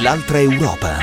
L'altra Europa.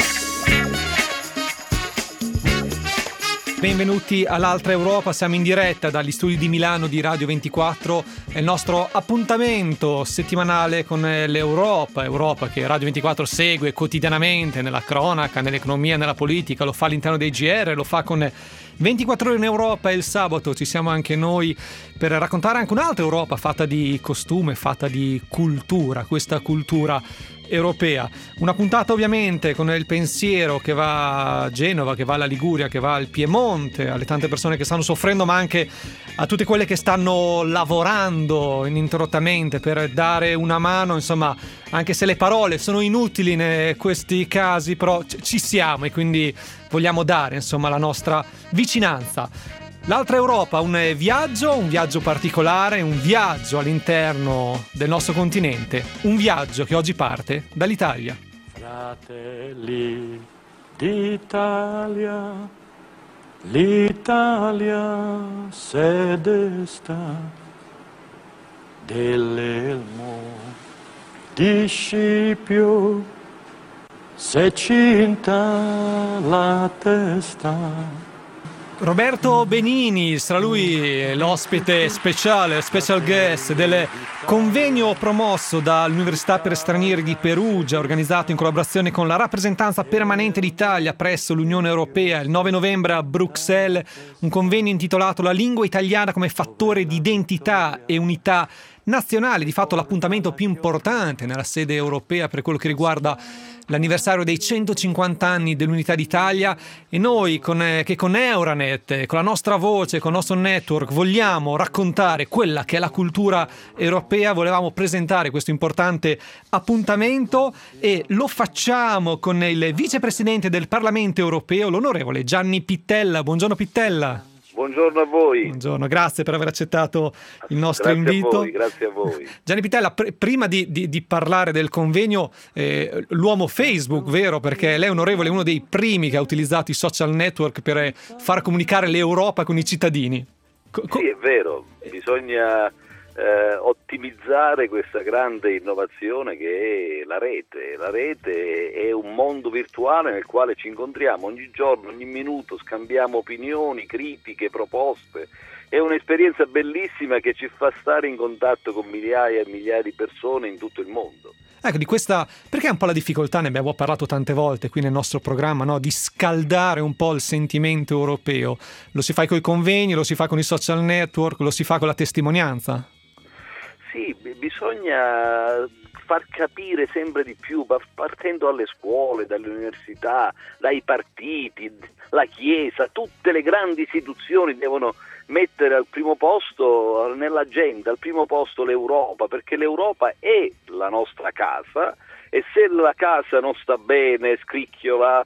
Benvenuti all'Altra Europa, siamo in diretta dagli studi di Milano di Radio 24, è il nostro appuntamento settimanale con l'Europa che Radio 24 segue quotidianamente nella cronaca, nell'economia, nella politica, lo fa all'interno dei GR, lo fa con 24 ore in Europa e il sabato ci siamo anche noi per raccontare anche un'altra Europa fatta di costume, fatta di cultura, questa cultura europea. Una puntata ovviamente con il pensiero che va a Genova, che va alla Liguria, che va al Piemonte, alle tante persone che stanno soffrendo, ma anche a tutte quelle che stanno lavorando ininterrottamente per dare una mano, insomma, anche se le parole sono inutili in questi casi, però ci siamo e quindi vogliamo dare, insomma, la nostra vicinanza. L'altra Europa, un viaggio particolare, un viaggio all'interno del nostro continente, un viaggio che oggi parte dall'Italia. Fratelli d'Italia, l'Italia sede sta dell'elmo di Scipio, se cinta la testa. Roberto Benini, sarà lui l'ospite speciale, special guest del convegno promosso dall'Università per Stranieri di Perugia, organizzato in collaborazione con la rappresentanza permanente d'Italia presso l'Unione Europea il 9 novembre a Bruxelles, un convegno intitolato La lingua italiana come fattore di identità e unità nazionale, di fatto l'appuntamento più importante nella sede europea per quello che riguarda l'anniversario dei 150 anni dell'Unità d'Italia, e noi che con Euranet, con la nostra voce, con il nostro network vogliamo raccontare quella che è la cultura europea, volevamo presentare questo importante appuntamento e lo facciamo con il vicepresidente del Parlamento europeo, l'onorevole Gianni Pittella. Buongiorno Pittella. Buongiorno a voi. Buongiorno, grazie per aver accettato il nostro invito. Grazie a voi. Gianni Pittella, prima di parlare del convegno, l'uomo Facebook, vero? Perché lei, onorevole, è uno dei primi che ha utilizzato i social network per far comunicare l'Europa con i cittadini. Sì, è vero, bisogna ottimizzare questa grande innovazione che è la rete. La rete è un mondo virtuale nel quale ci incontriamo ogni giorno, ogni minuto, scambiamo opinioni, critiche, proposte. È un'esperienza bellissima che ci fa stare in contatto con migliaia e migliaia di persone in tutto il mondo. Ecco, di questa, perché è un po' la difficoltà, ne abbiamo parlato tante volte qui nel nostro programma, no? Di scaldare un po' il sentimento europeo. Lo si fa con i convegni, lo si fa con i social network, lo si fa con la testimonianza. Sì, bisogna far capire sempre di più, partendo dalle scuole, dalle università, dai partiti, la Chiesa, tutte le grandi istituzioni devono mettere al primo posto nell'agenda, al primo posto l'Europa, perché l'Europa è la nostra casa e se la casa non sta bene, scricchiola,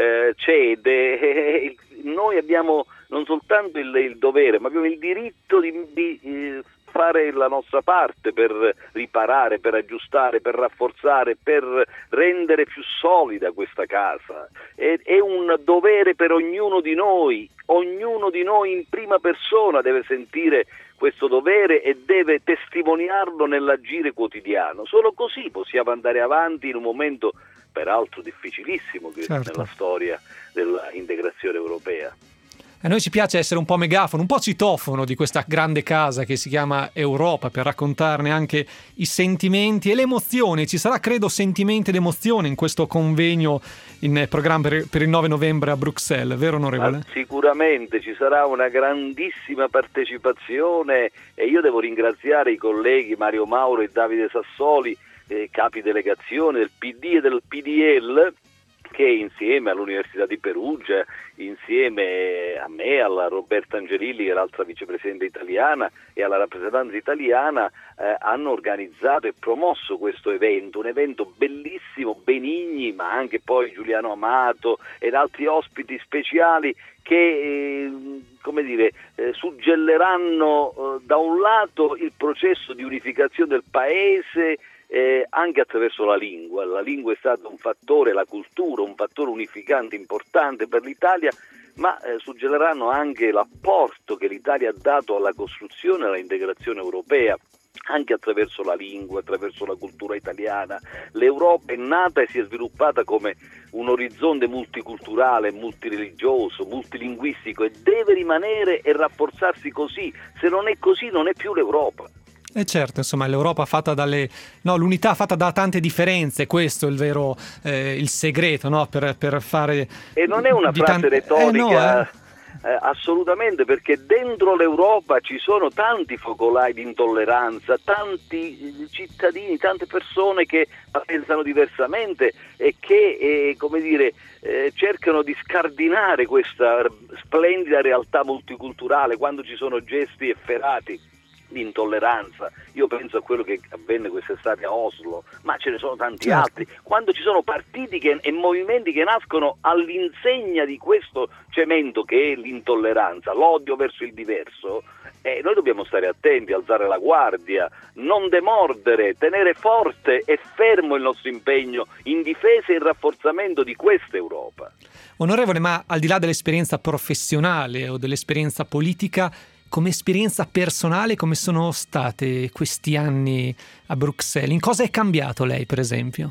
cede, noi abbiamo non soltanto il dovere, ma abbiamo il diritto di fare la nostra parte per riparare, per aggiustare, per rafforzare, per rendere più solida questa casa. È un dovere per ognuno di noi in prima persona deve sentire questo dovere e deve testimoniarlo nell'agire quotidiano. Solo così possiamo andare avanti in un momento peraltro difficilissimo nella storia dell'integrazione europea. A noi ci piace essere un po' megafono, un po' citofono di questa grande casa che si chiama Europa, per raccontarne anche i sentimenti e le emozioni. Ci sarà, credo, sentimenti ed emozioni in questo convegno in programma per il 9 novembre a Bruxelles, vero onorevole? Sicuramente ci sarà una grandissima partecipazione e io devo ringraziare i colleghi Mario Mauro e Davide Sassoli, capi delegazione del PD e del PDL, che insieme all'Università di Perugia, insieme a me, alla Roberta Angelilli, che è l'altra vicepresidente italiana, e alla rappresentanza italiana, hanno organizzato e promosso questo evento, un evento bellissimo, Benigni, ma anche poi Giuliano Amato ed altri ospiti speciali che suggelleranno da un lato il processo di unificazione del paese, anche attraverso la lingua. La lingua è stato un fattore, la cultura, un fattore unificante importante per l'Italia, ma suggelleranno anche l'apporto che l'Italia ha dato alla costruzione e all'integrazione europea. anche attraverso la lingua, attraverso la cultura italiana. L'Europa è nata e si è sviluppata come un orizzonte multiculturale, multireligioso, multilinguistico, e deve rimanere e rafforzarsi così. Se non è così non è più l'Europa. E certo, insomma, l'Europa fatta l'unità fatta da tante differenze, questo è il vero, il segreto, no? Per fare... E non è una frase retorica, assolutamente, perché dentro l'Europa ci sono tanti focolai di intolleranza, tanti cittadini, tante persone che pensano diversamente e che, cercano di scardinare questa splendida realtà multiculturale quando ci sono gesti efferati di intolleranza. Io penso a quello che avvenne quest'estate a Oslo, ma ce ne sono tanti altri. Quando ci sono partiti e movimenti che nascono all'insegna di questo cemento che è l'intolleranza, l'odio verso il diverso, noi dobbiamo stare attenti, alzare la guardia, non demordere, tenere forte e fermo il nostro impegno in difesa e in rafforzamento di questa Europa. Onorevole, ma al di là dell'esperienza professionale o dell'esperienza politica, come esperienza personale, come sono state questi anni a Bruxelles? In cosa è cambiato lei, per esempio?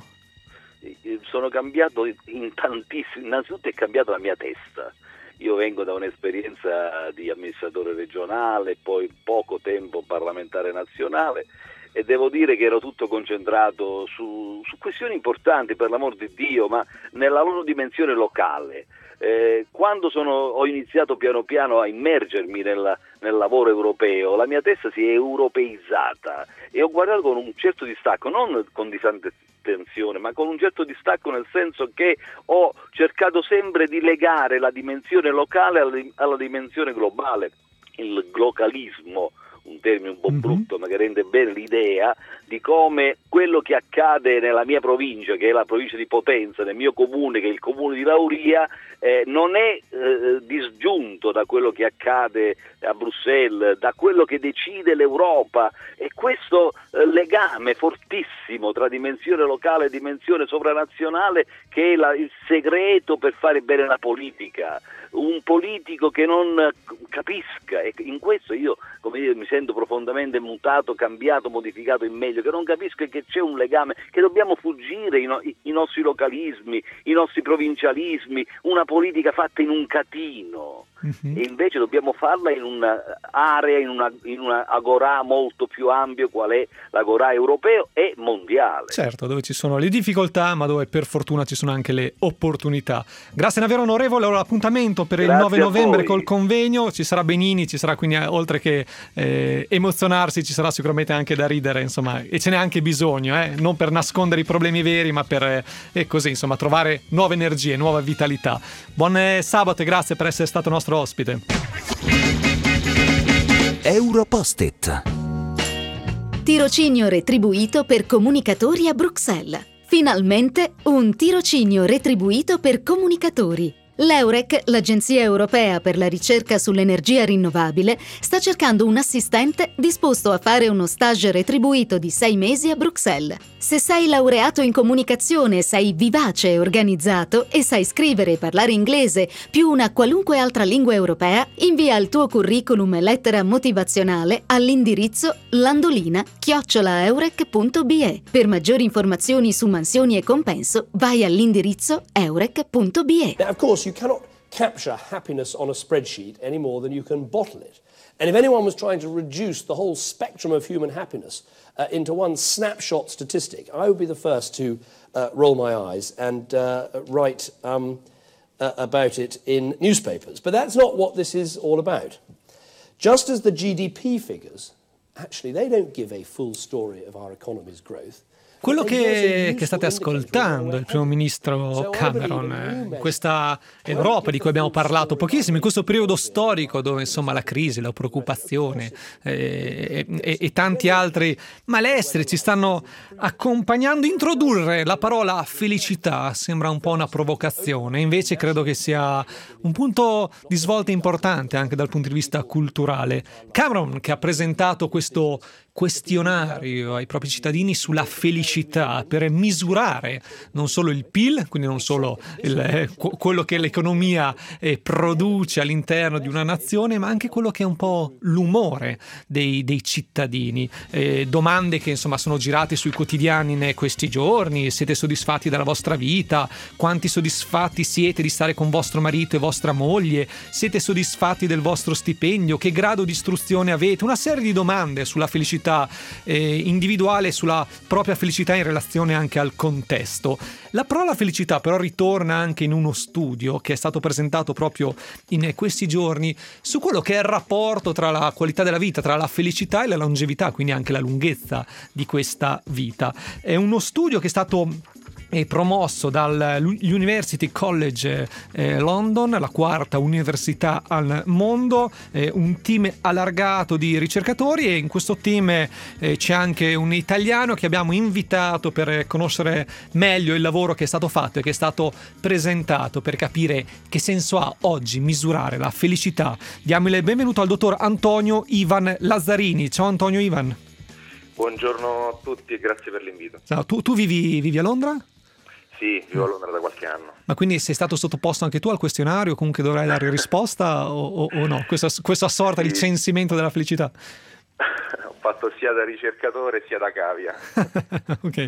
Sono cambiato in tantissimo. Innanzitutto è cambiata la mia testa. Io vengo da un'esperienza di amministratore regionale, poi poco tempo parlamentare nazionale, e devo dire che ero tutto concentrato su questioni importanti, per l'amor di Dio, ma nella loro dimensione locale. Quando ho iniziato piano piano a immergermi nel lavoro europeo, la mia testa si è europeizzata e ho guardato con un certo distacco, non con disattenzione, ma con un certo distacco, nel senso che ho cercato sempre di legare la dimensione locale alla dimensione globale. Il glocalismo, un termine un po' brutto ma che rende bene l'idea di come quello che accade nella mia provincia, che è la provincia di Potenza, nel mio comune, che è il comune di Lauria, non è disgiunto da quello che accade a Bruxelles, da quello che decide l'Europa, e questo legame fortissimo tra dimensione locale e dimensione sovranazionale che è il segreto per fare bene la politica. Un politico che non capisca, e in questo io, mi sento profondamente mutato, cambiato, modificato in meglio, che non capisco che c'è un legame, che dobbiamo fuggire i nostri localismi, i nostri provincialismi, una politica fatta in un catino. E invece dobbiamo farla in un'area, in una agorà molto più ampia, qual è l'agorà europeo e mondiale. Certo, dove ci sono le difficoltà, ma dove per fortuna ci sono anche le opportunità. Grazie davvero, onorevole. Allora, l'appuntamento per il 9 novembre col convegno, ci sarà Benini, ci sarà quindi, oltre che emozionarsi, ci sarà sicuramente anche da ridere, insomma, e ce n'è anche bisogno, non per nascondere i problemi veri, ma per così, insomma, trovare nuove energie, nuova vitalità. Buon sabato e grazie per essere stato nostro ospite. Europost-it. Tirocinio retribuito per comunicatori a Bruxelles. Finalmente un tirocinio retribuito per comunicatori. L'Eurec, l'Agenzia Europea per la ricerca sull'energia rinnovabile, sta cercando un assistente disposto a fare uno stage retribuito di 6 mesi a Bruxelles. Se sei laureato in comunicazione, sei vivace e organizzato e sai scrivere e parlare inglese più una qualunque altra lingua europea, invia il tuo curriculum e lettera motivazionale all'indirizzo landolina@eurec.be. Per maggiori informazioni su mansioni e compenso, vai all'indirizzo eurec.be. Now, of course, you cannot capture happiness on a spreadsheet any more than you can bottle it. And if anyone was trying to reduce the whole spectrum of human happiness into one snapshot statistic, I would be the first to roll my eyes and write about it in newspapers. But that's not what this is all about. Just as the GDP figures, actually, they don't give a full story of our economy's growth. Quello che state ascoltando, il primo ministro Cameron, in questa Europa di cui abbiamo parlato pochissimo, in questo periodo storico dove insomma la crisi, la preoccupazione e tanti altri malesseri ci stanno accompagnando, introdurre la parola felicità sembra un po' una provocazione, invece credo che sia un punto di svolta importante anche dal punto di vista culturale. Cameron, che ha presentato questo questionario ai propri cittadini sulla felicità per misurare non solo il PIL, quindi non solo quello che l'economia produce all'interno di una nazione, ma anche quello che è un po' l'umore dei cittadini. Domande che insomma sono girate sui quotidiani in questi giorni: siete soddisfatti della vostra vita? Quanti soddisfatti siete di stare con vostro marito e vostra moglie? Siete soddisfatti del vostro stipendio? Che grado di istruzione avete? Una serie di domande sulla felicità individuale, sulla propria felicità in relazione anche al contesto. La parola felicità però ritorna anche in uno studio che è stato presentato proprio in questi giorni su quello che è il rapporto tra la qualità della vita, tra la felicità e la longevità, quindi anche la lunghezza di questa vita. È uno studio che è stato promosso dall'University College London, la quarta università al mondo, un team allargato di ricercatori, e in questo team c'è anche un italiano che abbiamo invitato per conoscere meglio il lavoro che è stato fatto e che è stato presentato, per capire che senso ha oggi misurare la felicità. Diamo il benvenuto al dottor Antonio Ivan Lazzarini. Ciao Antonio Ivan. Buongiorno a tutti e grazie per l'invito. Ciao, tu vivi a Londra? Sì, vivo a Londra da qualche anno. Ma quindi sei stato sottoposto anche tu al questionario, comunque dovrai dare risposta o no? Questa sorta di censimento della felicità? Ho fatto sia da ricercatore sia da cavia. Ok.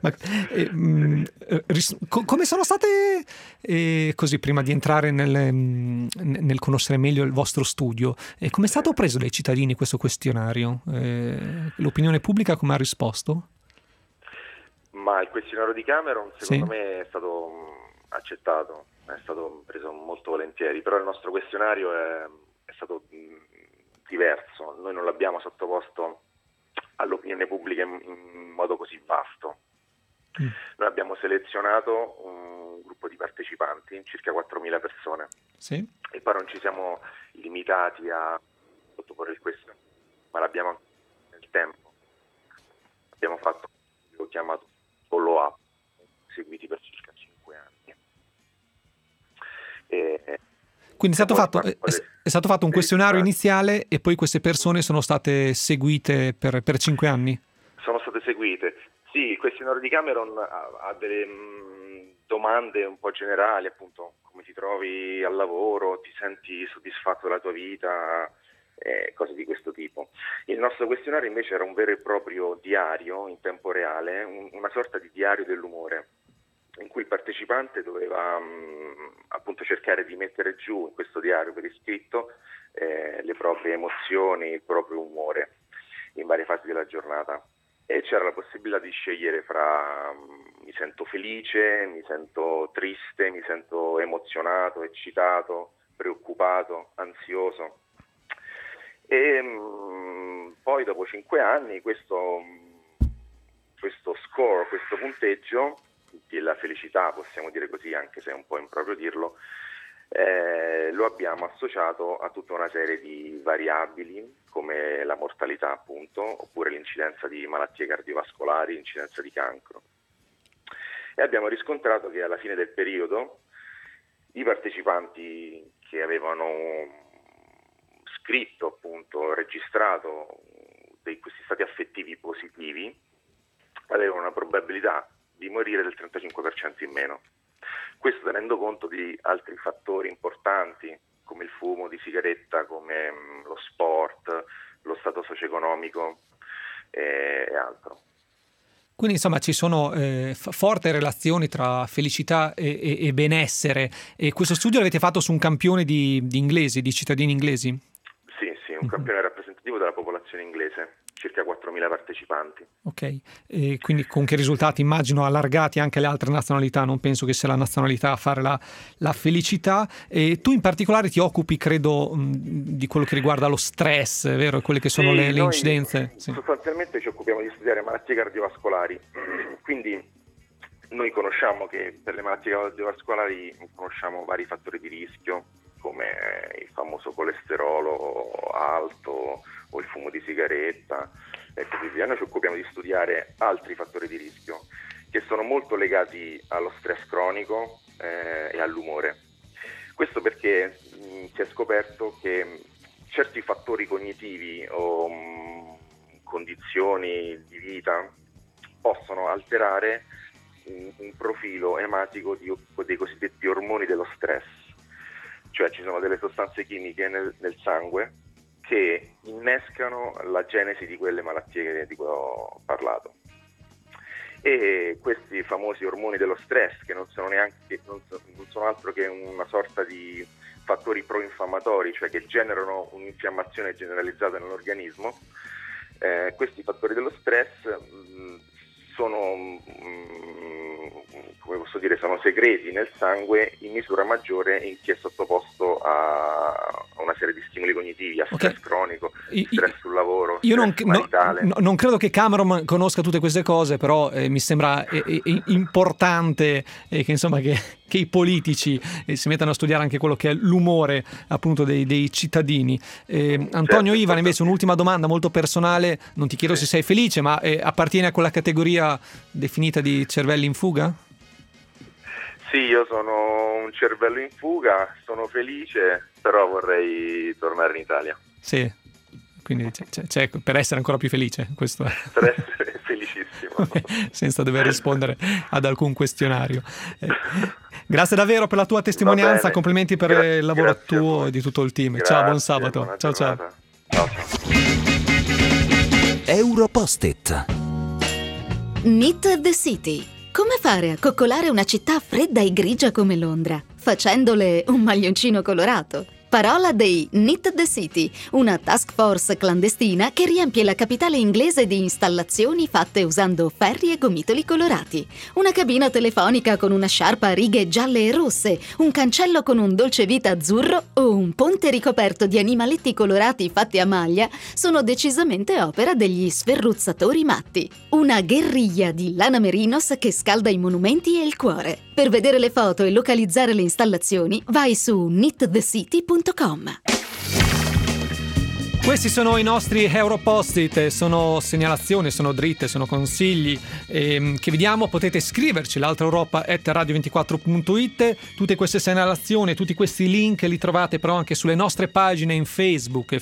Come sono state, così prima di entrare nel conoscere meglio il vostro studio, come è stato preso dai cittadini questo questionario? L'opinione pubblica come ha risposto? Ma il questionario di Cameron secondo me è stato accettato, è stato preso molto volentieri, però il nostro questionario è stato diverso. Noi non l'abbiamo sottoposto all'opinione pubblica in modo così vasto. Noi abbiamo selezionato un gruppo di partecipanti, circa 4.000 persone, sì, e poi non ci siamo limitati a sottoporre il questionario, ma l'abbiamo nel tempo. Abbiamo fatto, l'ho chiamato follow-up, seguiti per circa 5 anni. Quindi è stato fatto un questionario iniziale e poi queste persone sono state seguite per 5 anni? Sono state seguite. Sì, il questionario di Cameron ha delle domande un po' generali, appunto, come ti trovi al lavoro, ti senti soddisfatto della tua vita, cose di questo tipo. Il nostro questionario invece era un vero e proprio diario in tempo reale, una sorta di diario dell'umore, in cui il partecipante doveva appunto cercare di mettere giù in questo diario per iscritto le proprie emozioni, il proprio umore in varie fasi della giornata, e c'era la possibilità di scegliere fra mi sento felice, mi sento triste, mi sento emozionato, eccitato, preoccupato, ansioso. E poi dopo 5 anni questo score, questo punteggio della felicità, possiamo dire così, anche se è un po' improprio dirlo, lo abbiamo associato a tutta una serie di variabili come la mortalità, appunto, oppure l'incidenza di malattie cardiovascolari, l'incidenza di cancro. E abbiamo riscontrato che alla fine del periodo i partecipanti che avevano scritto, appunto, registrato questi stati affettivi positivi avevano una probabilità di morire del 35% in meno. Questo tenendo conto di altri fattori importanti come il fumo di sigaretta, come lo sport, lo stato socio-economico e altro. Quindi insomma ci sono forti relazioni tra felicità e benessere, e questo studio l'avete fatto su un campione di inglesi, di cittadini inglesi? Sì, un campione rappresentativo della popolazione inglese, circa 4.000 partecipanti. Ok, e quindi con che risultati? Immagino allargati anche alle altre nazionalità, non penso che sia la nazionalità a fare la felicità. E tu in particolare ti occupi, credo, di quello che riguarda lo stress, vero? Quelle che sono le incidenze? Sì. Sostanzialmente ci occupiamo di studiare malattie cardiovascolari, quindi noi conosciamo che per le malattie cardiovascolari conosciamo vari fattori di rischio, come il famoso colesterolo alto o il fumo di sigaretta e così via. Noi ci occupiamo di studiare altri fattori di rischio che sono molto legati allo stress cronico e all'umore. Questo perché si è scoperto che certi fattori cognitivi o condizioni di vita possono alterare un profilo ematico dei cosiddetti ormoni dello stress, cioè ci sono delle sostanze chimiche nel sangue che innescano la genesi di quelle malattie di cui ho parlato. E questi famosi ormoni dello stress, che non sono altro che una sorta di fattori proinfiammatori, cioè che generano un'infiammazione generalizzata nell'organismo, questi fattori dello stress sono segreti nel sangue in misura maggiore in chi è sottoposto a una serie di stimoli cognitivi, a stress cronico, stress sul lavoro, stress maritale. Non credo che Cameron conosca tutte queste cose, però mi sembra importante che i politici si mettano a studiare anche quello che è l'umore appunto dei cittadini. Antonio Ivan, invece, un'ultima domanda molto personale, non ti chiedo se sei felice, ma appartiene a quella categoria definita di cervelli in fuga? Sì, io sono un cervello in fuga, sono felice, però vorrei tornare in Italia. Sì, quindi c'è per essere ancora più felice, questo per essere felicissimo. Senza dover rispondere ad alcun questionario. Grazie davvero per la tua testimonianza, complimenti per il lavoro tuo e di tutto il team. Grazie, ciao, buon sabato. Ciao. Europost-it. Knit the City. Come fare a coccolare una città fredda e grigia come Londra, facendole un maglioncino colorato? Parola dei Knit the City, una task force clandestina che riempie la capitale inglese di installazioni fatte usando ferri e gomitoli colorati. Una cabina telefonica con una sciarpa a righe gialle e rosse, un cancello con un dolce vita azzurro o un ponte ricoperto di animaletti colorati fatti a maglia sono decisamente opera degli sferruzzatori matti. Una guerriglia di lana merinos che scalda i monumenti e il cuore. Per vedere le foto e localizzare le installazioni, vai su knitthecity.com. Questi sono i nostri Europost-it, sono segnalazioni, sono dritte, sono consigli che vediamo. Potete scriverci l'altraeuropa@radio24.it. Tutte queste segnalazioni, tutti questi link li trovate però anche sulle nostre pagine in Facebook,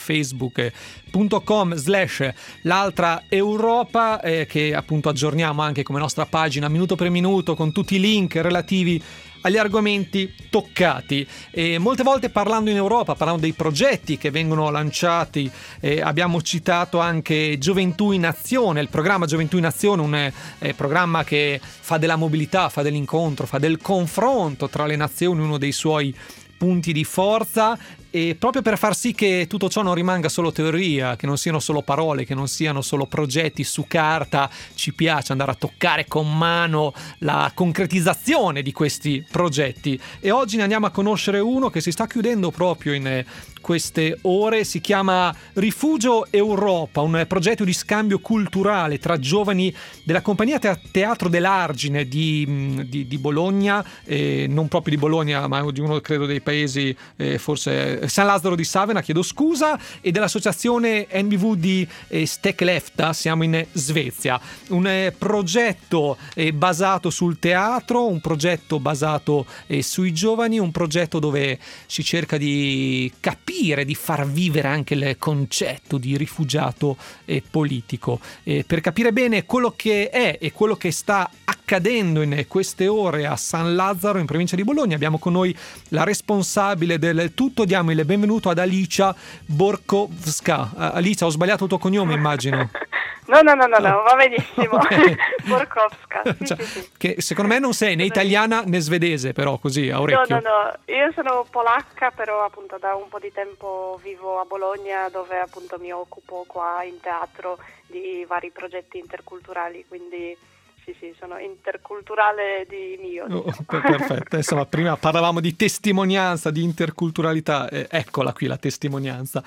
facebook.com/l'altraeuropa, che appunto aggiorniamo anche come nostra pagina minuto per minuto con tutti i link relativi agli argomenti toccati. E molte volte parlando in Europa, parlando dei progetti che vengono lanciati, abbiamo citato anche Gioventù in Azione, il programma Gioventù in Azione, un programma che fa della mobilità, fa dell'incontro, fa del confronto tra le nazioni uno dei suoi punti di forza, e proprio per far sì che tutto ciò non rimanga solo teoria, che non siano solo parole, che non siano solo progetti su carta, ci piace andare a toccare con mano la concretizzazione di questi progetti. E oggi ne andiamo a conoscere uno che si sta chiudendo proprio in queste ore. Si chiama Rifugio Europa, un progetto di scambio culturale tra giovani della compagnia Teatro dell'Argine di Bologna, non proprio di Bologna ma di uno credo dei paesi forse San Lazzaro di Savena, chiedo scusa, e dell'associazione NBV di Steklefta, siamo in Svezia. Un progetto basato sul teatro, un progetto basato sui giovani, un progetto dove si cerca di capire, di far vivere anche il concetto di rifugiato politico. Per capire bene quello che è e quello che sta accadendo in queste ore a San Lazzaro, in provincia di Bologna, abbiamo con noi la responsabile del tutto. Diamo il benvenuto ad Alicia Borkowska. Alicia, ho sbagliato il tuo cognome, immagino. No, va benissimo. Borkowska. Sì. Che secondo me non sei né italiana né svedese, però così a orecchio. No, io sono polacca, però appunto da un po' di tempo vivo a Bologna, dove appunto mi occupo qua in teatro di vari progetti interculturali, quindi sì, sono interculturale di mio. Perfetto, insomma, prima parlavamo di testimonianza, di interculturalità, eccola qui la testimonianza.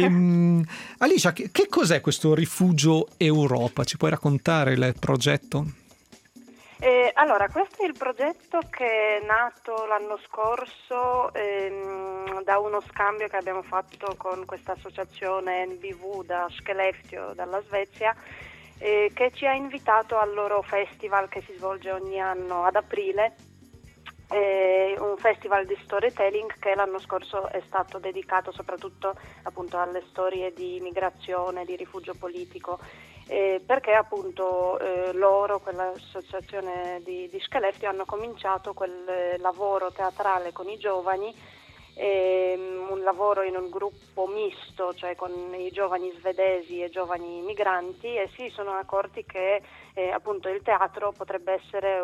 Alicia, che cos'è questo Rifugio Europa? Ci puoi raccontare il progetto? Allora, questo è il progetto che è nato l'anno scorso da uno scambio che abbiamo fatto con questa associazione NBV da Skellefteå, dalla Svezia, che ci ha invitato al loro festival che si svolge ogni anno ad aprile, un festival di storytelling che l'anno scorso è stato dedicato soprattutto appunto alle storie di migrazione, di rifugio politico, perché appunto loro, quell'associazione di Skellefteå, hanno cominciato quel lavoro teatrale con i giovani, un lavoro in un gruppo misto, cioè con i giovani svedesi e giovani migranti, e si sono accorti che appunto il teatro potrebbe essere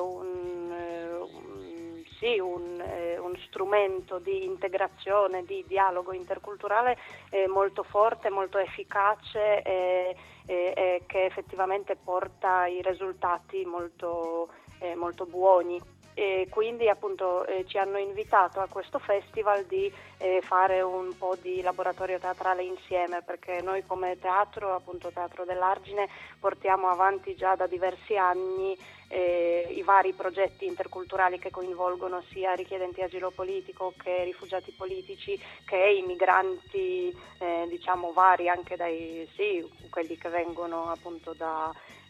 un strumento di integrazione, di dialogo interculturale molto forte, molto efficace e che effettivamente porta i risultati molto buoni. E quindi appunto ci hanno invitato a questo festival di fare un po' di laboratorio teatrale insieme, perché noi come teatro, appunto Teatro dell'Argine, portiamo avanti già da diversi anni i vari progetti interculturali che coinvolgono sia richiedenti asilo politico che rifugiati politici che i migranti, diciamo vari, anche quelli che vengono appunto da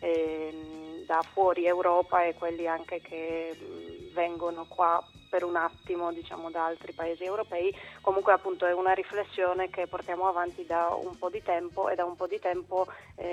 fuori Europa e quelli anche che vengono qua per un attimo, diciamo, da altri paesi europei. Comunque appunto è una riflessione che portiamo avanti da un po' di tempo, e da un po' di tempo,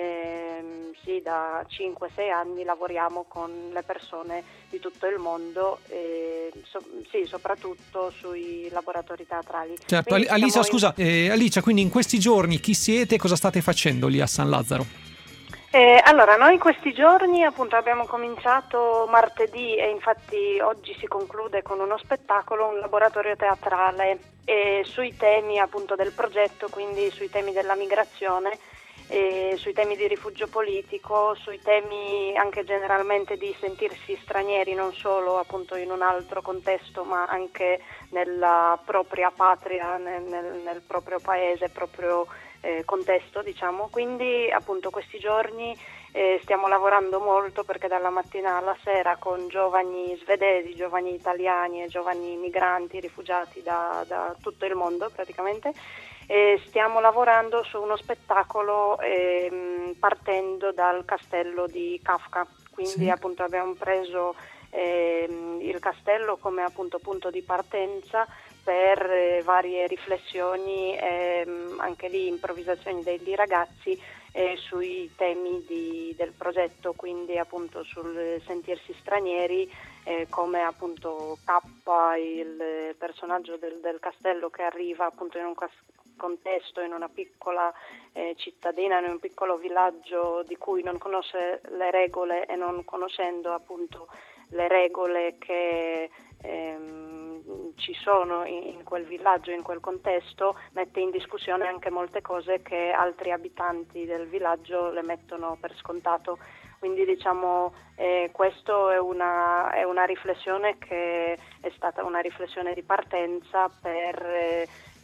da 5-6 anni lavoriamo con le persone di tutto il mondo, soprattutto sui laboratori teatrali. Certo, Alicia, scusa, Alicia, quindi in questi giorni chi siete e cosa state facendo lì a San Lazzaro? Allora, noi questi giorni appunto abbiamo cominciato martedì, e infatti oggi si conclude con uno spettacolo, un laboratorio teatrale sui temi appunto del progetto, quindi sui temi della migrazione, sui temi di rifugio politico, sui temi anche generalmente di sentirsi stranieri, non solo appunto in un altro contesto, ma anche nella propria patria, nel proprio paese, proprio contesto, diciamo. Quindi appunto questi giorni stiamo lavorando molto, perché dalla mattina alla sera con giovani svedesi, giovani italiani e giovani migranti, rifugiati da tutto il mondo praticamente, stiamo lavorando su uno spettacolo partendo dal castello di Kafka. Quindi appunto abbiamo preso il castello come appunto punto di partenza per varie riflessioni, anche lì improvvisazioni degli ragazzi sui temi del progetto, quindi appunto sul sentirsi stranieri, come appunto K, il personaggio del castello che arriva appunto in un contesto, in una piccola cittadina, in un piccolo villaggio di cui non conosce le regole, e non conoscendo appunto le regole che ci sono in quel villaggio, in quel contesto, mette in discussione anche molte cose che altri abitanti del villaggio le mettono per scontato. Quindi diciamo questo è una riflessione che è stata una riflessione di partenza per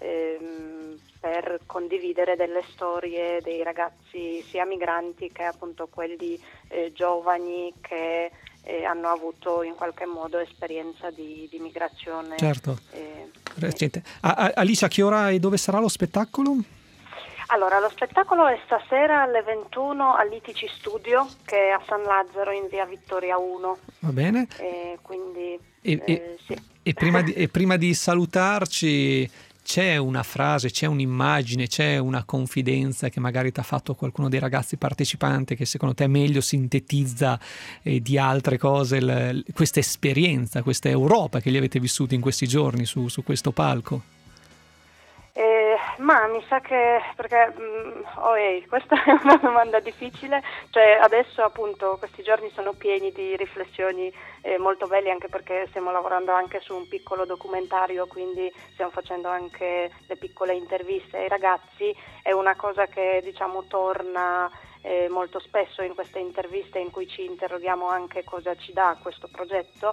condividere delle storie dei ragazzi sia migranti che appunto quelli giovani che hanno avuto in qualche modo esperienza di migrazione. Certo. Recente. Alicia, che ora e dove sarà lo spettacolo? Allora, lo spettacolo è stasera alle 21 all'Itici Studio, che è a San Lazzaro in via Vittoria 1. Va bene. Quindi sì. E prima di salutarci, c'è una frase, c'è un'immagine, c'è una confidenza che magari ti ha fatto qualcuno dei ragazzi partecipanti, che secondo te meglio sintetizza di altre cose questa esperienza, questa Europa che li avete vissuti in questi giorni su questo palco? Ma mi sa che, perché questa è una domanda difficile, cioè adesso appunto questi giorni sono pieni di riflessioni molto belle, anche perché stiamo lavorando anche su un piccolo documentario, quindi stiamo facendo anche le piccole interviste ai ragazzi. È una cosa che diciamo torna molto spesso in queste interviste, in cui ci interroghiamo anche cosa ci dà questo progetto.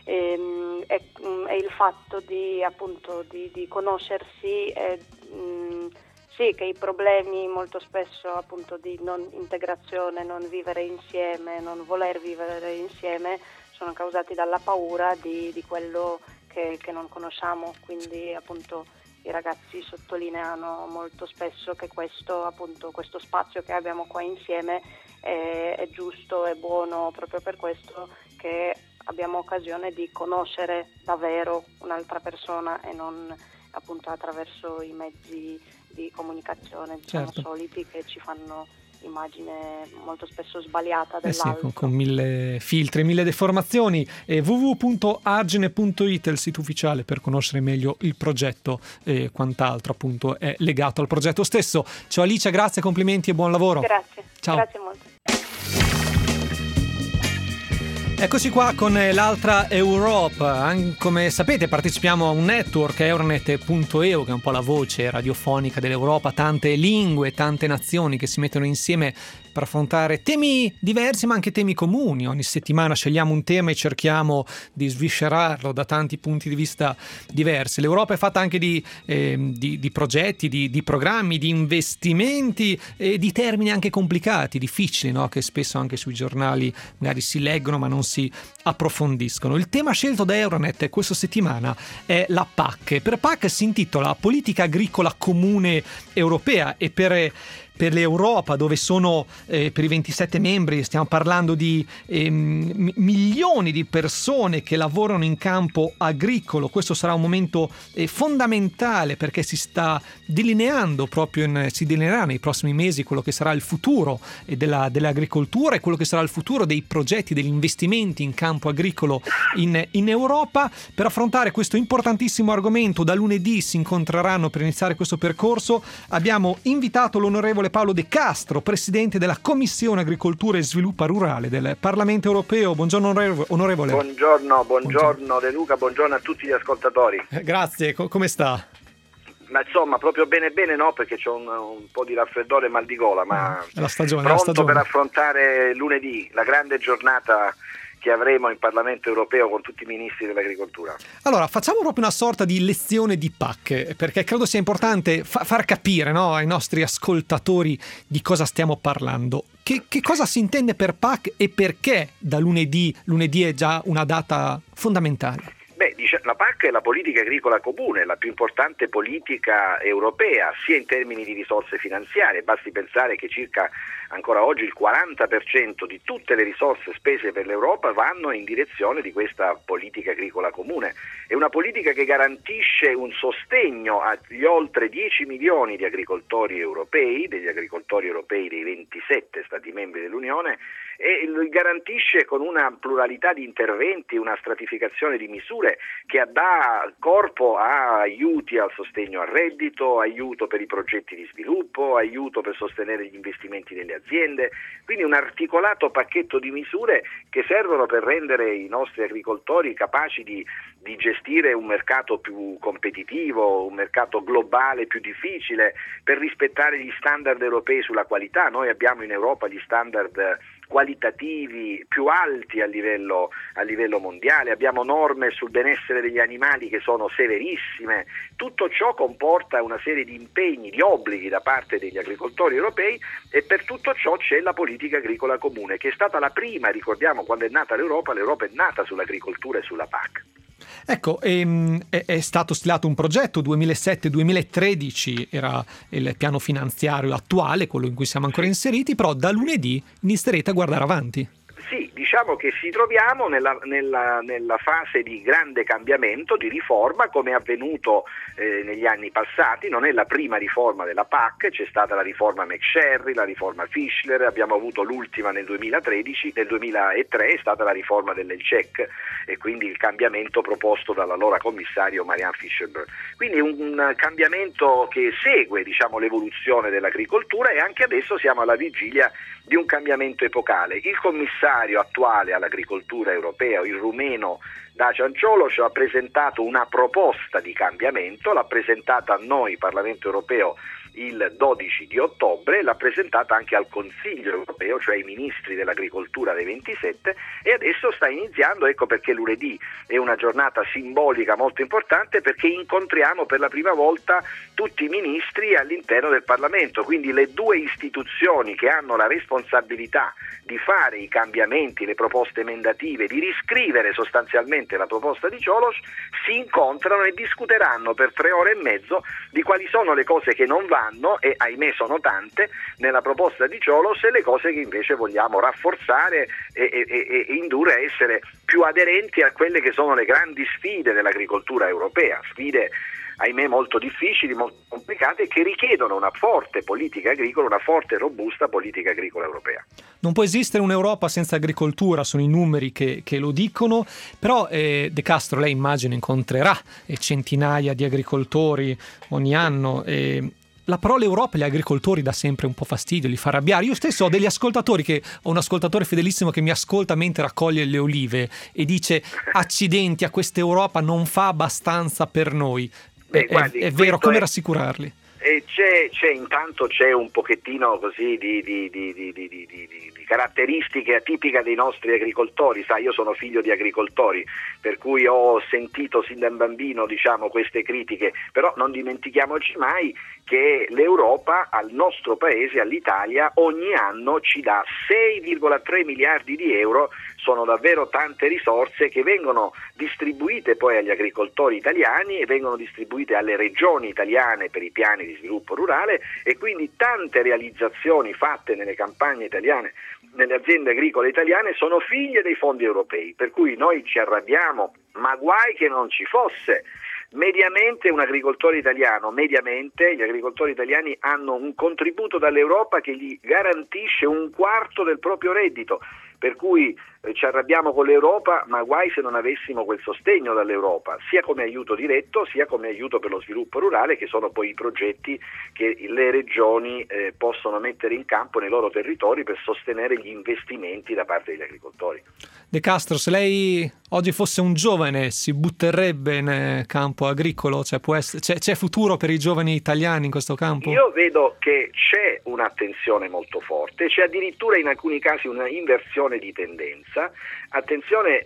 È il fatto di appunto di conoscersi, sì, che i problemi molto spesso appunto di non integrazione, non vivere insieme, non voler vivere insieme, sono causati dalla paura di quello che non conosciamo. Quindi appunto i ragazzi sottolineano molto spesso che questo spazio che abbiamo qua insieme è giusto, è buono, proprio per questo che abbiamo occasione di conoscere davvero un'altra persona e non appunto attraverso i mezzi di comunicazione, diciamo, soliti, che ci fanno immagine molto spesso sbagliata dell'altro. Sì, con 1000 filtri, 1000 deformazioni. www.argine.it è il sito ufficiale per conoscere meglio il progetto e quant'altro appunto è legato al progetto stesso. Ciao Alicia, grazie, complimenti e buon lavoro. Grazie. Ciao. Grazie molto. Eccoci qua con l'altra Europa. Come sapete partecipiamo a un network, Euronet.eu, che è un po' la voce radiofonica dell'Europa, tante lingue, tante nazioni che si mettono insieme per affrontare temi diversi ma anche temi comuni. Ogni settimana scegliamo un tema e cerchiamo di sviscerarlo da tanti punti di vista diversi. L'Europa è fatta anche di progetti, di programmi, di investimenti e di termini anche complicati, difficili, no? Che spesso anche sui giornali magari si leggono ma non si approfondiscono. Il tema scelto da Euronet questa settimana è la PAC. Per PAC si intitola Politica Agricola Comune Europea, e per l'Europa, dove sono per i 27 membri, stiamo parlando di milioni di persone che lavorano in campo agricolo. Questo sarà un momento fondamentale, perché si sta delineando si delineerà nei prossimi mesi quello che sarà il futuro dell'agricoltura e quello che sarà il futuro dei progetti, degli investimenti in campo agricolo in Europa. Per affrontare questo importantissimo argomento, da lunedì si incontreranno per iniziare questo percorso. Abbiamo invitato l'onorevole Paolo De Castro, presidente della Commissione Agricoltura e Sviluppo Rurale del Parlamento Europeo. Buongiorno onorevole. Buongiorno De Luca, buongiorno a tutti gli ascoltatori. Grazie, come sta? Ma insomma, proprio bene, no, perché c'ho un po' di raffreddore e mal di gola, ma è la stagione, pronto per affrontare lunedì la grande giornata che avremo in Parlamento Europeo con tutti i ministri dell'agricoltura. Allora, facciamo proprio una sorta di lezione di PAC, perché credo sia importante far capire, no, ai nostri ascoltatori di cosa stiamo parlando. Che cosa si intende per PAC e perché da lunedì è già una data fondamentale? La PAC è la politica agricola comune, la più importante politica europea, sia in termini di risorse finanziarie. Basti pensare che circa ancora oggi il 40% di tutte le risorse spese per l'Europa vanno in direzione di questa politica agricola comune. È una politica che garantisce un sostegno agli oltre 10 milioni di agricoltori europei, degli agricoltori europei dei 27 Stati membri dell'Unione, e lo garantisce con una pluralità di interventi, una stratificazione di misure che dà corpo a aiuti al sostegno al reddito, aiuto per i progetti di sviluppo, aiuto per sostenere gli investimenti delle aziende, quindi un articolato pacchetto di misure che servono per rendere i nostri agricoltori capaci di gestire un mercato più competitivo, un mercato globale più difficile, per rispettare gli standard europei sulla qualità. Noi abbiamo in Europa gli standard qualitativi più alti a livello mondiale, abbiamo norme sul benessere degli animali che sono severissime. Tutto ciò comporta una serie di impegni, di obblighi da parte degli agricoltori europei, e per tutto ciò c'è la politica agricola comune, che è stata la prima. Ricordiamo, quando è nata l'Europa è nata sull'agricoltura e sulla PAC. Ecco, è stato stilato un progetto 2007-2013, era il piano finanziario attuale, quello in cui siamo ancora inseriti, però da lunedì inizierete a guardare avanti. Sì, diciamo che ci troviamo nella fase di grande cambiamento, di riforma, come è avvenuto negli anni passati. Non è la prima riforma della PAC, c'è stata la riforma McSherry, la riforma Fischler, abbiamo avuto l'ultima nel 2003 è stata la riforma dell'ELCEC, e quindi il cambiamento proposto dall'allora commissario Marianne Fischer-Boel. Quindi un cambiamento che segue, l'evoluzione dell'agricoltura, e anche adesso siamo alla vigilia di un cambiamento epocale. Il commissario attuale all'agricoltura europea, il rumeno Dacian Cioloș, ha presentato una proposta di cambiamento, l'ha presentata a noi, Parlamento Europeo, il 12 di ottobre, l'ha presentata anche al Consiglio Europeo, cioè ai ministri dell'agricoltura dei 27, e adesso sta iniziando. Ecco perché lunedì è una giornata simbolica molto importante, perché incontriamo per la prima volta tutti i ministri all'interno del Parlamento, quindi le due istituzioni che hanno la responsabilità di fare i cambiamenti, le proposte emendative, di riscrivere sostanzialmente la proposta di Cioloș, si incontrano e discuteranno per 3 ore e mezzo di quali sono le cose che non vanno hanno, e ahimè sono tante, nella proposta di Cioloș, e le cose che invece vogliamo rafforzare e indurre a essere più aderenti a quelle che sono le grandi sfide dell'agricoltura europea, sfide ahimè molto difficili, molto complicate, che richiedono una forte politica agricola, una forte e robusta politica agricola europea. Non può esistere un'Europa senza agricoltura, sono i numeri che lo dicono, però De Castro, lei immagino incontrerà centinaia di agricoltori ogni anno. La parola Europa agli agricoltori dà sempre un po' fastidio, li fa arrabbiare. Io stesso ho degli ascoltatori, ho un ascoltatore fedelissimo che mi ascolta mentre raccoglie le olive e dice: accidenti, a questa Europa non fa abbastanza per noi. Guardi, è vero, come rassicurarli? Intanto c'è un pochettino così di caratteristiche atipiche dei nostri agricoltori. Sai, io sono figlio di agricoltori, per cui ho sentito sin da bambino, diciamo, queste critiche, però non dimentichiamoci mai che l'Europa al nostro paese, all'Italia, ogni anno ci dà 6,3 miliardi di euro. Sono davvero tante risorse che vengono distribuite poi agli agricoltori italiani e vengono distribuite alle regioni italiane per i piani di sviluppo rurale, e quindi tante realizzazioni fatte nelle campagne italiane, nelle aziende agricole italiane, sono figlie dei fondi europei, per cui noi ci arrabbiamo, ma guai che non ci fosse. Mediamente un agricoltore italiano, gli agricoltori italiani hanno un contributo dall'Europa che gli garantisce un quarto del proprio reddito, per cui ci arrabbiamo con l'Europa, ma guai se non avessimo quel sostegno dall'Europa, sia come aiuto diretto sia come aiuto per lo sviluppo rurale, che sono poi i progetti che le regioni possono mettere in campo nei loro territori per sostenere gli investimenti da parte degli agricoltori. De Castro, se lei oggi fosse un giovane, si butterebbe nel campo agricolo? Cioè, c'è futuro per i giovani italiani in questo campo? Io vedo che c'è un'attenzione molto forte, c'è addirittura in alcuni casi una inversione di tendenza. Attenzione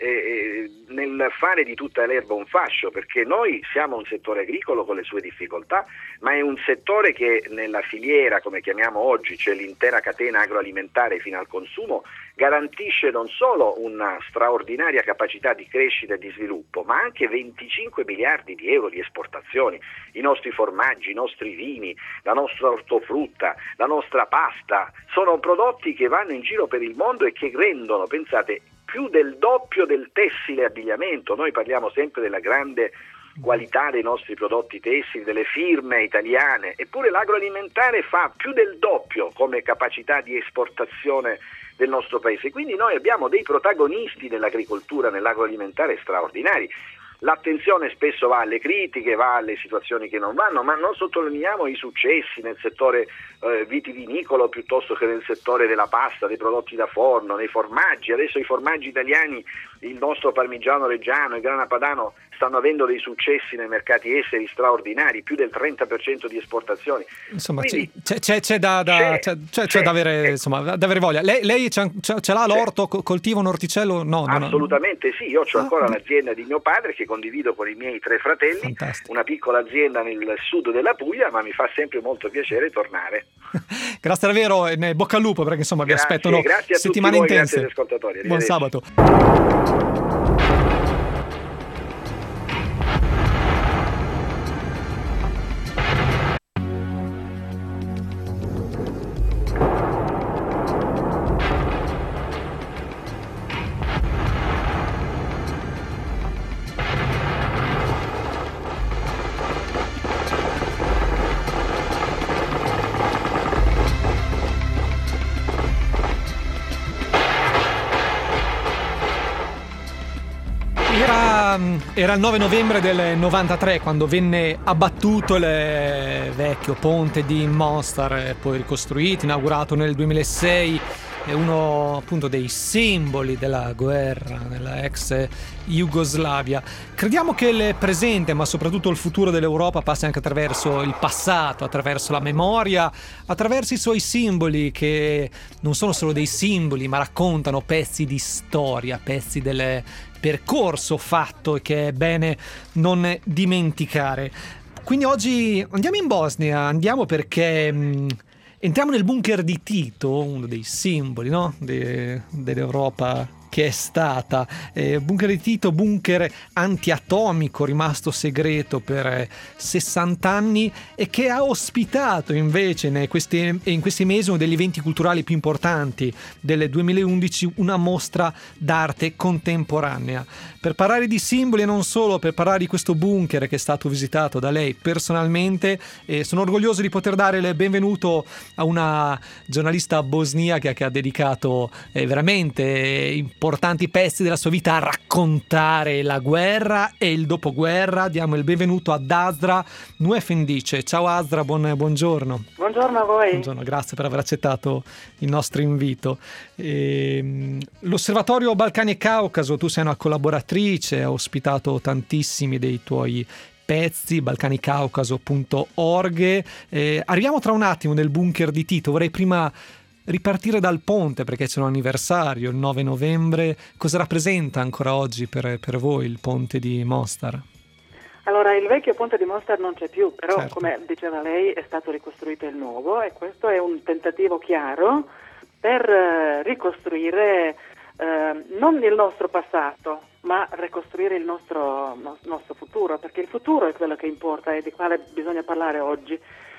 nel fare di tutta l'erba un fascio, perché noi siamo un settore agricolo con le sue difficoltà, ma è un settore che nella filiera, come chiamiamo oggi, cioè l'intera catena agroalimentare fino al consumo, garantisce non solo una straordinaria capacità di crescita e di sviluppo, ma anche 25 miliardi di euro di esportazioni. I nostri formaggi, i nostri vini, la nostra ortofrutta, la nostra pasta, sono prodotti che vanno in giro per il mondo e che rendono, pensate, più del doppio del tessile e abbigliamento. Noi parliamo sempre della grande qualità dei nostri prodotti tessili, delle firme italiane, eppure l'agroalimentare fa più del doppio come capacità di esportazione del nostro paese. Quindi noi abbiamo dei protagonisti nell'agricoltura, nell'agroalimentare straordinari. L'attenzione spesso va alle critiche, va alle situazioni che non vanno, ma non sottolineiamo i successi nel settore vitivinicolo piuttosto che nel settore della pasta, dei prodotti da forno, nei formaggi. Adesso i formaggi italiani, il nostro parmigiano reggiano, il grana padano, stanno avendo dei successi nei mercati esteri straordinari, più del 30% di esportazioni. Insomma, quindi, c'è da avere voglia. Lei ce l'ha l'orto, coltiva un orticello? No, assolutamente sì, io ho ancora l'azienda di mio padre che condivido con i miei 3 fratelli. Fantastico. Una piccola azienda nel sud della Puglia, ma mi fa sempre molto piacere tornare. Grazie davvero, e bocca al lupo, perché insomma vi aspettano settimane intense. Grazie agli ascoltatori. Buon sabato. Era il 9 novembre del 93 quando venne abbattuto il vecchio ponte di Mostar, poi ricostruito, inaugurato nel 2006. È uno appunto dei simboli della guerra nella ex Jugoslavia. Crediamo che il presente, ma soprattutto il futuro dell'Europa, passi anche attraverso il passato, attraverso la memoria, attraverso i suoi simboli, che non sono solo dei simboli, ma raccontano pezzi di storia, pezzi del percorso fatto e che è bene non dimenticare. Quindi oggi andiamo in Bosnia, andiamo perché entriamo nel bunker di Tito, uno dei simboli, no? dell'Europa che è stata. Bunker di Tito, bunker antiatomico rimasto segreto per 60 anni e che ha ospitato invece in questi mesi uno degli eventi culturali più importanti del 2011, una mostra d'arte contemporanea. Per parlare di simboli e non solo, per parlare di questo bunker che è stato visitato da lei personalmente, sono orgoglioso di poter dare il benvenuto a una giornalista bosniaca che ha dedicato veramente importanti pezzi della sua vita a raccontare la guerra e il dopoguerra. Diamo il benvenuto ad Azra Nuefendice. Ciao Azra, buongiorno. Buongiorno a voi. Buongiorno, grazie per aver accettato il nostro invito. L'Osservatorio Balcani e Caucaso, tu sei una collaboratrice, ha ospitato tantissimi dei tuoi pezzi, balcanicaucaso.org. Arriviamo tra un attimo nel bunker di Tito. Vorrei prima ripartire dal ponte, perché c'è un anniversario, il 9 novembre. Cosa rappresenta ancora oggi per voi il ponte di Mostar? Allora, il vecchio ponte di Mostar non c'è più, però certo, come diceva lei è stato ricostruito il nuovo, e questo è un tentativo chiaro per ricostruire non il nostro passato, ma ricostruire il nostro futuro, perché il futuro è quello che importa e di quale bisogna parlare oggi.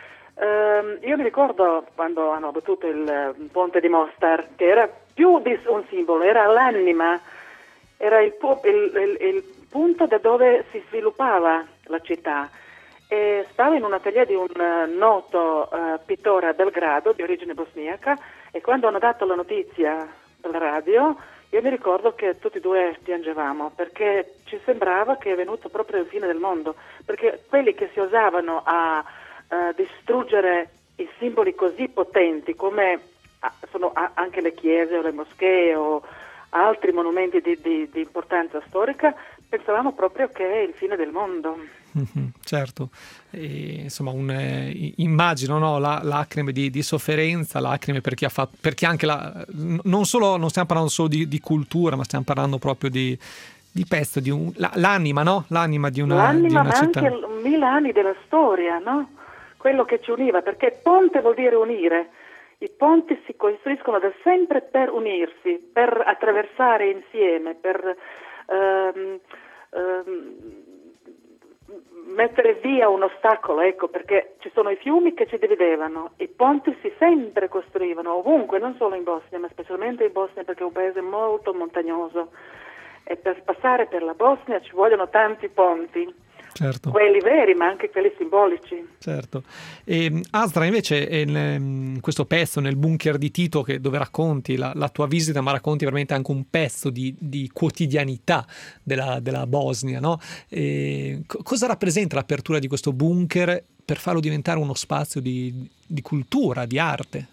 Io mi ricordo quando hanno abbattuto il ponte di Mostar, che era più di un simbolo, era l'anima, era il punto da dove si sviluppava la città. E stavo in un atelier di un noto pittore a Belgrado di origine bosniaca, e quando hanno dato la notizia alla radio io mi ricordo che tutti e due piangevamo, perché ci sembrava che è venuto proprio il fine del mondo, perché quelli che si osavano a distruggere i simboli così potenti come sono anche le chiese o le moschee o altri monumenti di importanza storica, pensavamo proprio che è il fine del mondo. Certo, insomma immagino, no, lacrime di sofferenza, lacrime per chi ha fatto, perché anche non stiamo parlando solo di cultura, ma stiamo parlando proprio di pezzo, l'anima, no? L'anima di una città. Ma anche 1000 anni della storia, no? Quello che ci univa, perché ponte vuol dire unire. I ponti si costruiscono da sempre per unirsi, per attraversare insieme, per mettere via un ostacolo, ecco, perché ci sono i fiumi che ci dividevano, i ponti si sempre costruivano ovunque, non solo in Bosnia, ma specialmente in Bosnia, perché è un paese molto montagnoso, e per passare per la Bosnia ci vogliono tanti ponti. Certo. Quelli veri, ma anche quelli simbolici. Certo. Azra, invece, in questo pezzo, nel bunker di Tito, dove racconti la tua visita, ma racconti veramente anche un pezzo di quotidianità della Bosnia, no? Cosa rappresenta l'apertura di questo bunker per farlo diventare uno spazio di cultura, di arte?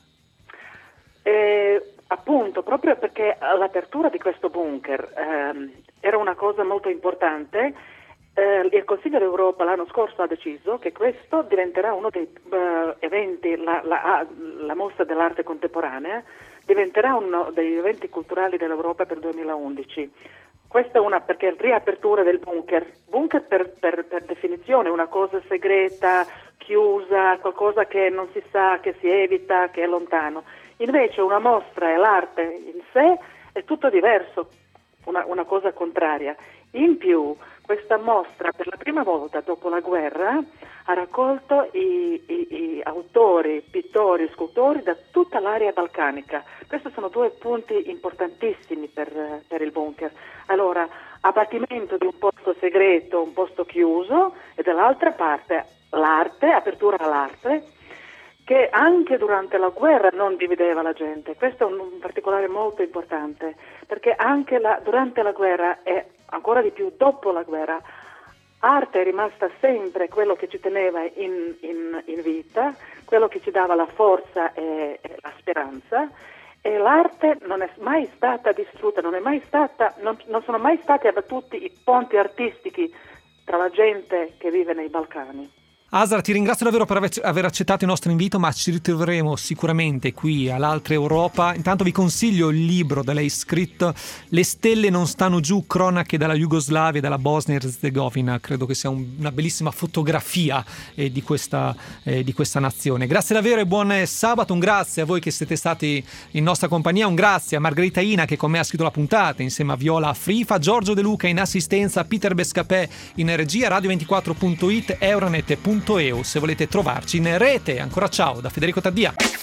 Appunto, proprio perché l'apertura di questo bunker era una cosa molto importante. Il Consiglio d'Europa l'anno scorso ha deciso che questo diventerà uno dei eventi, la mostra dell'arte contemporanea diventerà uno degli eventi culturali dell'Europa per 2011. Questa è perché riapertura del bunker per definizione è una cosa segreta, chiusa, qualcosa che non si sa, che si evita, che è lontano. Invece una mostra e l'arte in sé è tutto diverso, una cosa contraria. In più, questa mostra per la prima volta dopo la guerra ha raccolto i autori, pittori, scultori da tutta l'area balcanica. Questi sono due punti importantissimi per il bunker. Allora, abbattimento di un posto segreto, un posto chiuso, e dall'altra parte l'arte, apertura all'arte, che anche durante la guerra non divideva la gente. Questo è un particolare molto importante, perché anche durante la guerra e ancora di più dopo la guerra, arte è rimasta sempre quello che ci teneva in vita, quello che ci dava la forza e la speranza, e l'arte non è mai stata distrutta, non sono mai stati abbattuti i ponti artistici tra la gente che vive nei Balcani. Asra, ti ringrazio davvero per aver accettato il nostro invito, ma ci ritroveremo sicuramente qui all'Altra Europa. Intanto vi consiglio il libro da lei scritto Le stelle non stanno giù, cronache dalla Jugoslavia e dalla Bosnia e Erzegovina. Credo che sia una bellissima fotografia di questa nazione. Grazie davvero e buon sabato. Un grazie a voi che siete stati in nostra compagnia, un grazie a Margherita Ina che con me ha scritto la puntata insieme a Viola Frifa, Giorgio De Luca in assistenza, Peter Bescapè in regia, radio24.it, euronet.eu se volete trovarci in rete. Ancora ciao da Federico Taddia.